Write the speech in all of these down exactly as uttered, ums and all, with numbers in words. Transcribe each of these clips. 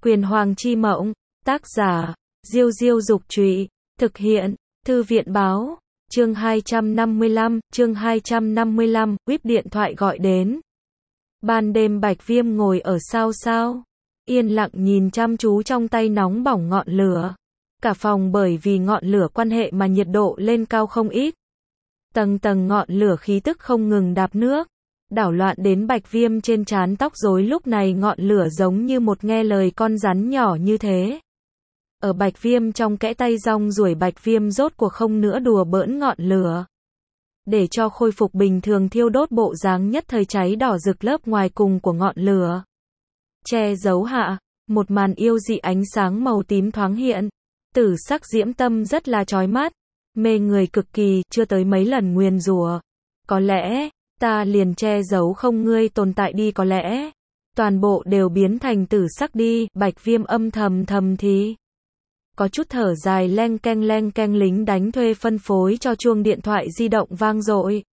Quyền Hoàng chi mộng, tác giả, Diêu Diêu Dục Trụy, thực hiện, Thư viện Báo, chương hai trăm năm mươi lăm, chương hai trăm năm mươi lăm, whip điện thoại gọi đến. Ban đêm Bạch Viêm ngồi ở sao sao, yên lặng nhìn chăm chú trong tay nóng bỏng ngọn lửa. Cả phòng bởi vì ngọn lửa quan hệ mà nhiệt độ lên cao không ít. Tầng tầng ngọn lửa khí tức không ngừng đạp nước, đảo loạn đến Bạch Viêm trên trán tóc rối, lúc này ngọn lửa giống như một nghe lời con rắn nhỏ như thế. Ở Bạch Viêm trong kẽ tay rong ruổi, Bạch Viêm rốt cuộc không nữa đùa bỡn ngọn lửa. Để cho khôi phục bình thường thiêu đốt, bộ dáng nhất thời cháy đỏ rực lớp ngoài cùng của ngọn lửa. Che giấu hạ, một màn yêu dị ánh sáng màu tím thoáng hiện. Tử sắc diễm tâm rất là chói mắt, mê người cực kỳ, chưa tới mấy lần nguyền rủa. Có lẽ, ta liền che giấu không ngươi tồn tại đi, có lẽ toàn bộ đều biến thành tử sắc đi, Bạch Viêm âm thầm thầm thì. Có chút thở dài, leng keng leng keng, lính đánh thuê phân phối cho chuông điện thoại di động vang dội.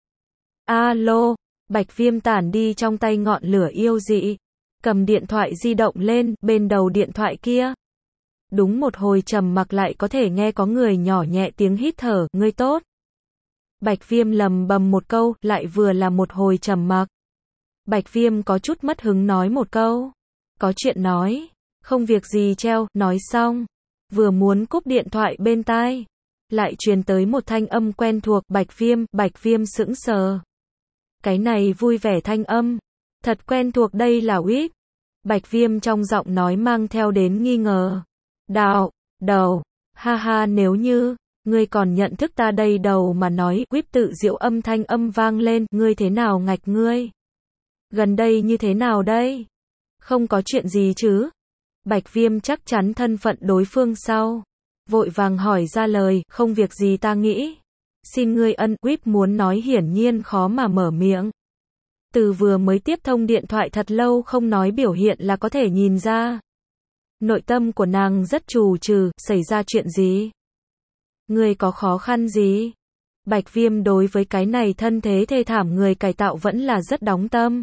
Alo, Bạch Viêm tản đi trong tay ngọn lửa yêu dị, cầm điện thoại di động lên, bên đầu điện thoại kia. Đúng một hồi trầm mặc, lại có thể nghe có người nhỏ nhẹ tiếng hít thở, ngươi tốt. Bạch Viêm lầm bầm một câu, lại vừa là một hồi trầm mặc. Bạch Viêm có chút mất hứng nói một câu, có chuyện nói. Không việc gì, treo, nói xong. Vừa muốn cúp điện thoại, bên tai lại truyền tới một thanh âm quen thuộc, Bạch Viêm, Bạch Viêm sững sờ. Cái này vui vẻ thanh âm, thật quen thuộc, đây là whip. Bạch Viêm trong giọng nói mang theo đến nghi ngờ. Đạo, đầu, ha ha, nếu như ngươi còn nhận thức ta đây đầu mà nói, whip tự diệu âm thanh âm vang lên, ngươi thế nào ngạch ngươi? Gần đây như thế nào đây? Không có chuyện gì chứ? Bạch Viêm chắc chắn thân phận đối phương sau, vội vàng hỏi ra lời, không việc gì, ta nghĩ. Xin ngươi ân, whip muốn nói hiển nhiên khó mà mở miệng. Từ vừa mới tiếp thông điện thoại thật lâu không nói biểu hiện là có thể nhìn ra. Nội tâm của nàng rất trù trừ, xảy ra chuyện gì? Ngươi có khó khăn gì? Bạch Viêm đối với cái này thân thế thê thảm người cải tạo vẫn là rất đóng tâm.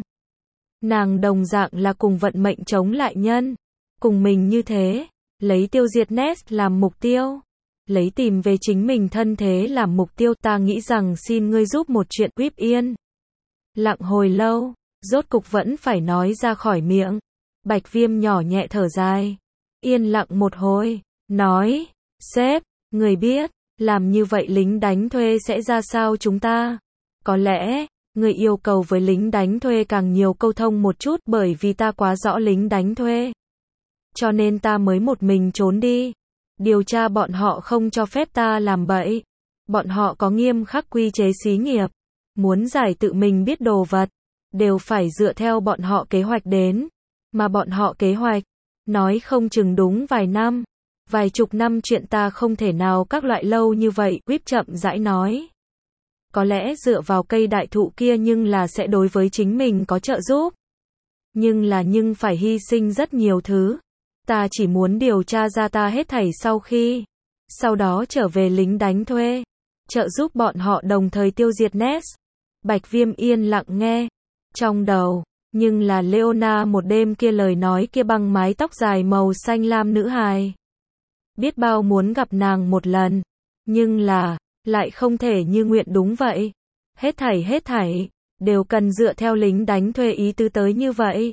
Nàng đồng dạng là cùng vận mệnh chống lại nhân. Cùng mình như thế, lấy tiêu diệt Nest làm mục tiêu. Lấy tìm về chính mình thân thế làm mục tiêu, ta nghĩ rằng xin ngươi giúp một chuyện, whip yên. Lặng hồi lâu, rốt cục vẫn phải nói ra khỏi miệng. Bạch Viêm nhỏ nhẹ thở dài. Yên lặng một hồi, nói, sếp, người biết, làm như vậy lính đánh thuê sẽ ra sao chúng ta? Có lẽ, người yêu cầu với lính đánh thuê càng nhiều câu thông một chút, bởi vì ta quá rõ lính đánh thuê. Cho nên ta mới một mình trốn đi. Điều tra bọn họ không cho phép ta làm bậy. Bọn họ có nghiêm khắc quy chế xí nghiệp. Muốn giải tự mình biết đồ vật, đều phải dựa theo bọn họ kế hoạch đến. Mà bọn họ kế hoạch, nói không chừng đúng vài năm, vài chục năm chuyện ta không thể nào các loại lâu như vậy, whip chậm rãi nói. Có lẽ dựa vào cây đại thụ kia nhưng là sẽ đối với chính mình có trợ giúp. Nhưng là nhưng phải hy sinh rất nhiều thứ. Ta chỉ muốn điều tra ra ta hết thảy sau khi, sau đó trở về lính đánh thuê, trợ giúp bọn họ đồng thời tiêu diệt Nest. Bạch Viêm yên lặng nghe, trong đầu, nhưng là Leona một đêm kia lời nói kia, băng mái tóc dài màu xanh lam nữ hài. Biết bao muốn gặp nàng một lần, nhưng là, lại không thể như nguyện, đúng vậy. Hết thảy hết thảy, đều cần dựa theo lính đánh thuê ý tứ tới như vậy.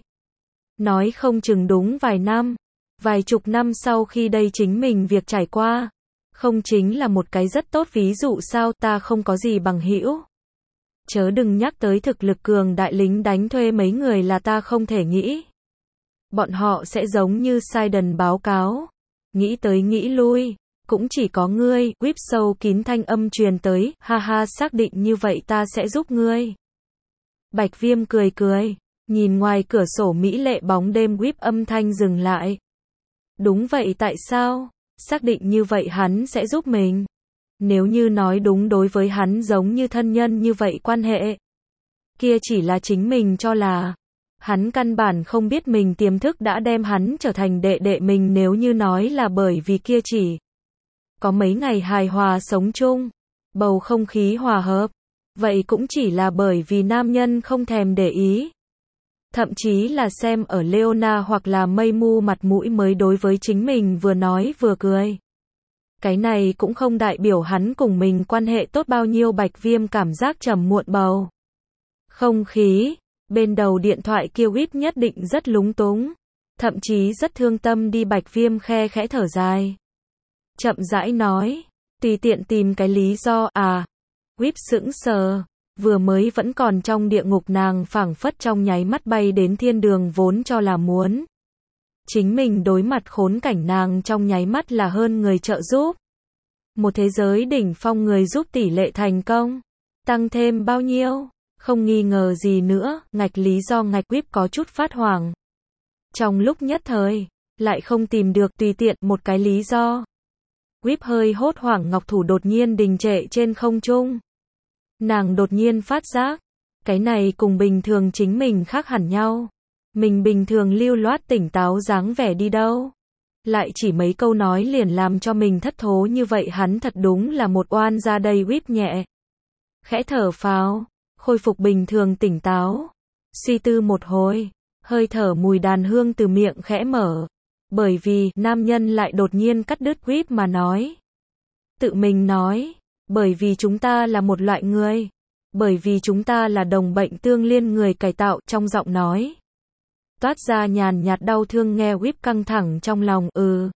Nói không chừng đúng vài năm, vài chục năm sau khi đây chính mình việc trải qua, không chính là một cái rất tốt ví dụ sao? Ta không có gì bằng hữu. Chớ đừng nhắc tới thực lực cường đại lính đánh thuê mấy người là ta không thể nghĩ. Bọn họ sẽ giống như Sidon báo cáo. Nghĩ tới nghĩ lui, cũng chỉ có ngươi, whip sâu kín thanh âm truyền tới, ha ha, xác định như vậy ta sẽ giúp ngươi. Bạch Viêm cười cười, nhìn ngoài cửa sổ mỹ lệ bóng đêm, whip âm thanh dừng lại. Đúng vậy, tại sao? Xác định như vậy hắn sẽ giúp mình. Nếu như nói đúng, đối với hắn giống như thân nhân như vậy quan hệ, kia chỉ là chính mình cho là. Hắn căn bản không biết mình tiềm thức đã đem hắn trở thành đệ đệ mình. Nếu như nói là bởi vì kia chỉ có mấy ngày hài hòa sống chung, bầu không khí hòa hợp, vậy cũng chỉ là bởi vì nam nhân không thèm để ý. Thậm chí là xem ở Leona hoặc là Mây Mu mặt mũi mới đối với chính mình vừa nói vừa cười. Cái này cũng không đại biểu hắn cùng mình quan hệ tốt bao nhiêu. Bạch Viêm cảm giác trầm muộn bầu không khí, bên đầu điện thoại kia Whip nhất định rất lúng túng, thậm chí rất thương tâm đi. Bạch Viêm khe khẽ thở dài, chậm rãi nói, tùy tiện tìm cái lý do à. Whip sững sờ, vừa mới vẫn còn trong địa ngục nàng phảng phất trong nháy mắt bay đến thiên đường, vốn cho là muốn chính mình đối mặt khốn cảnh, nàng trong nháy mắt là hơn người trợ giúp. Một thế giới đỉnh phong người giúp tỷ lệ thành công tăng thêm bao nhiêu? Không nghi ngờ gì nữa, ngạch lý do ngạch. Whip có chút phát hoảng. Trong lúc nhất thời, lại không tìm được tùy tiện một cái lý do. Whip hơi hốt hoảng, ngọc thủ đột nhiên đình trệ trên không trung. Nàng đột nhiên phát giác, cái này cùng bình thường chính mình khác hẳn nhau. Mình bình thường lưu loát tỉnh táo dáng vẻ đi đâu. Lại chỉ mấy câu nói liền làm cho mình thất thố như vậy, hắn thật đúng là một oan gia đây. Whip nhẹ khẽ thở phào, khôi phục bình thường tỉnh táo. Suy tư một hồi, hơi thở mùi đàn hương từ miệng khẽ mở. Bởi vì, nam nhân lại đột nhiên cắt đứt Whip mà nói. Tự mình nói, bởi vì chúng ta là một loại người. Bởi vì chúng ta là đồng bệnh tương liên, người cải tạo. Trong giọng nói toát ra nhàn nhạt đau thương, nghe Whip căng thẳng trong lòng. Ừ,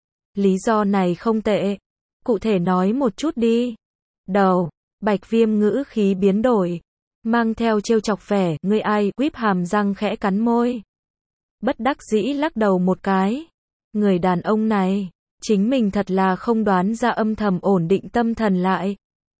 lý do này không tệ. Cụ thể nói một chút đi. Đầu, Bạch Viêm ngữ khí biến đổi, mang theo trêu chọc vẻ. Ngươi ai? Whip hàm răng khẽ cắn môi, bất đắc dĩ lắc đầu một cái. Người đàn ông này, chính mình thật là không đoán ra. Âm thầm ổn định tâm thần lại,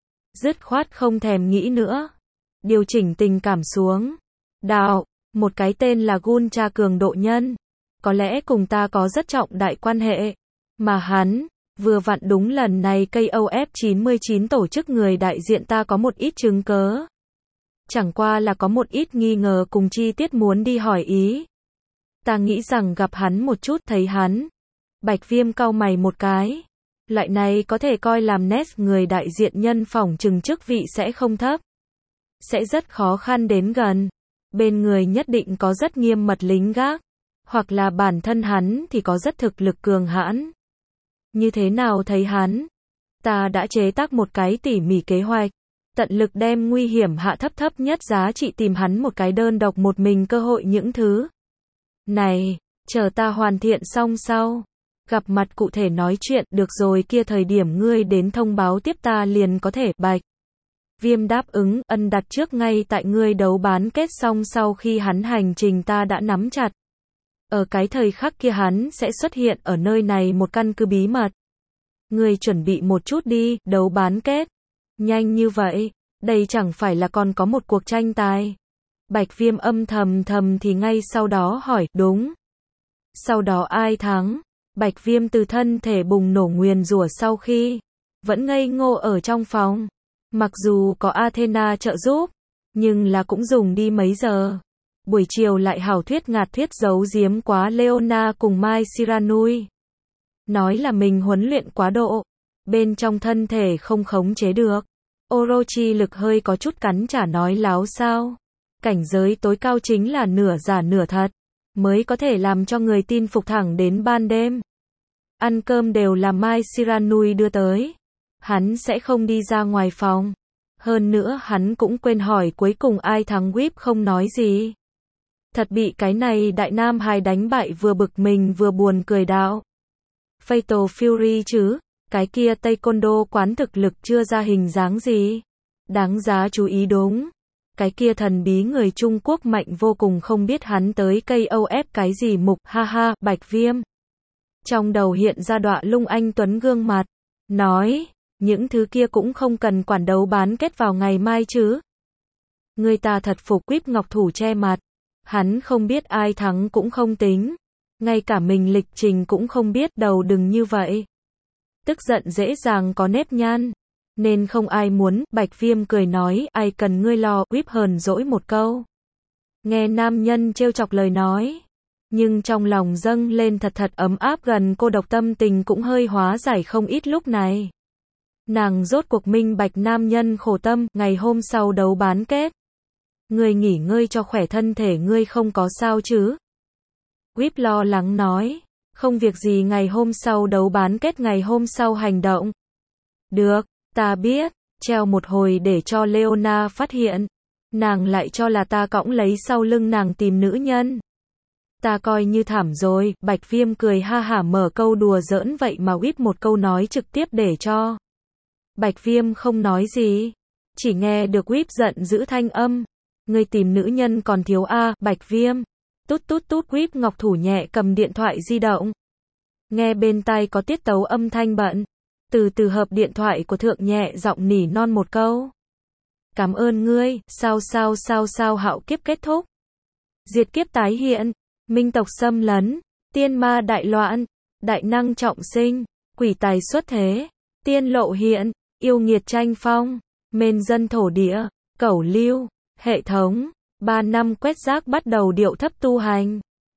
dứt khoát không thèm nghĩ nữa, điều chỉnh tình cảm xuống. Đạo, một cái tên là Gun Cha cường độ nhân, có lẽ cùng ta có rất trọng đại quan hệ. Mà hắn, vừa vặn đúng lần này K O F chín mươi chín tổ chức người đại diện ta có một ít chứng cớ. Chẳng qua là có một ít nghi ngờ cùng chi tiết muốn đi hỏi ý. Ta nghĩ rằng gặp hắn một chút. Thấy hắn, Bạch Viêm cau mày một cái. Loại này có thể coi làm nét người đại diện nhân, phỏng chừng chức vị sẽ không thấp, sẽ rất khó khăn đến gần. Bên người nhất định có rất nghiêm mật lính gác, hoặc là bản thân hắn thì có rất thực lực cường hãn. Như thế nào thấy hắn? Ta đã chế tác một cái tỉ mỉ kế hoạch, tận lực đem nguy hiểm hạ thấp thấp nhất giá trị, tìm hắn một cái đơn độc một mình cơ hội. Những thứ này, chờ ta hoàn thiện xong sau, gặp mặt cụ thể nói chuyện. Được rồi, kia thời điểm ngươi đến thông báo tiếp ta liền có thể. Bạch Viêm đáp ứng, ân đặt trước ngay tại ngươi đấu bán kết xong sau khi hắn hành trình ta đã nắm chặt. Ở cái thời khắc kia hắn sẽ xuất hiện ở nơi này, một căn cứ bí mật. Ngươi chuẩn bị một chút đi. Đấu bán kết? Nhanh như vậy? Đây chẳng phải là còn có một cuộc tranh tài? Bạch Viêm âm thầm thầm thì ngay sau đó hỏi, đúng. Sau đó ai thắng? Bạch Viêm từ thân thể bùng nổ nguyền rủa sau khi vẫn ngây ngô ở trong phòng. Mặc dù có Athena trợ giúp, nhưng là cũng dùng đi mấy giờ. Buổi chiều lại hảo thuyết ngạt thuyết giấu giếm quá Leona cùng Mai Siranui. Nói là mình huấn luyện quá độ, bên trong thân thể không khống chế được. Orochi lực hơi có chút cắn trả, nói láo sao. Cảnh giới tối cao chính là nửa giả nửa thật, mới có thể làm cho người tin phục thẳng đến ban đêm. Ăn cơm đều là Mai Siranui đưa tới. Hắn sẽ không đi ra ngoài phòng. Hơn nữa hắn cũng quên hỏi cuối cùng ai thắng. Whip không nói gì. Thật bị cái này đại nam hài đánh bại, vừa bực mình vừa buồn cười đạo. Fatal Fury chứ, cái kia taekwondo quán thực lực chưa ra hình dáng gì. Đáng giá chú ý đúng. Cái kia thần bí người Trung Quốc mạnh vô cùng, không biết hắn tới K O F cái gì mục, ha ha. Bạch Viêm trong đầu hiện ra đọa lung anh tuấn gương mặt, nói, những thứ kia cũng không cần quản, đấu bán kết vào ngày mai chứ. Người ta thật phục. Quýp ngọc thủ che mặt, hắn không biết ai thắng cũng không tính, ngay cả mình lịch trình cũng không biết. Đầu đừng như vậy, tức giận dễ dàng có nếp nhăn, nên không ai muốn. Bạch Viêm cười nói, ai cần ngươi lo. Quýp hờn dỗi một câu, nghe nam nhân trêu chọc lời nói, nhưng trong lòng dâng lên thật thật ấm áp, gần cô độc, tâm tình cũng hơi hóa giải không ít. Lúc này nàng rốt cuộc minh bạch nam nhân khổ tâm. Ngày hôm sau đấu bán kết, Ngươi nghỉ ngơi cho khỏe, thân thể ngươi không có sao chứ? Whip lo lắng nói. Không việc gì, ngày hôm sau đấu bán kết, ngày hôm sau hành động. Được, ta biết, treo một hồi để cho Leona phát hiện. Nàng lại cho là ta cõng lấy sau lưng nàng tìm nữ nhân. Ta coi như thảm rồi. Bạch Viêm cười ha hả mở câu đùa giỡn, vậy mà Whip một câu nói trực tiếp để cho Bạch Viêm không nói gì. Chỉ nghe được Whip giận dữ thanh âm. Ngươi tìm nữ nhân còn thiếu a à, Bạch Viêm. Tút tút tút. Whip ngọc thủ nhẹ cầm điện thoại di động. Nghe bên tai có tiết tấu âm thanh bận. Từ từ hợp điện thoại của thượng, nhẹ giọng nỉ non một câu. Cảm ơn ngươi. Sao sao sao sao hạo kiếp kết thúc. Diệt kiếp tái hiện. Minh tộc xâm lấn. Tiên ma đại loạn. Đại năng trọng sinh. Quỷ tài xuất thế. Tiên lộ hiện. Yêu nghiệt tranh phong. Mên dân thổ địa. Cẩu lưu. Hệ thống. Ba năm quét rác bắt đầu điệu thấp tu hành.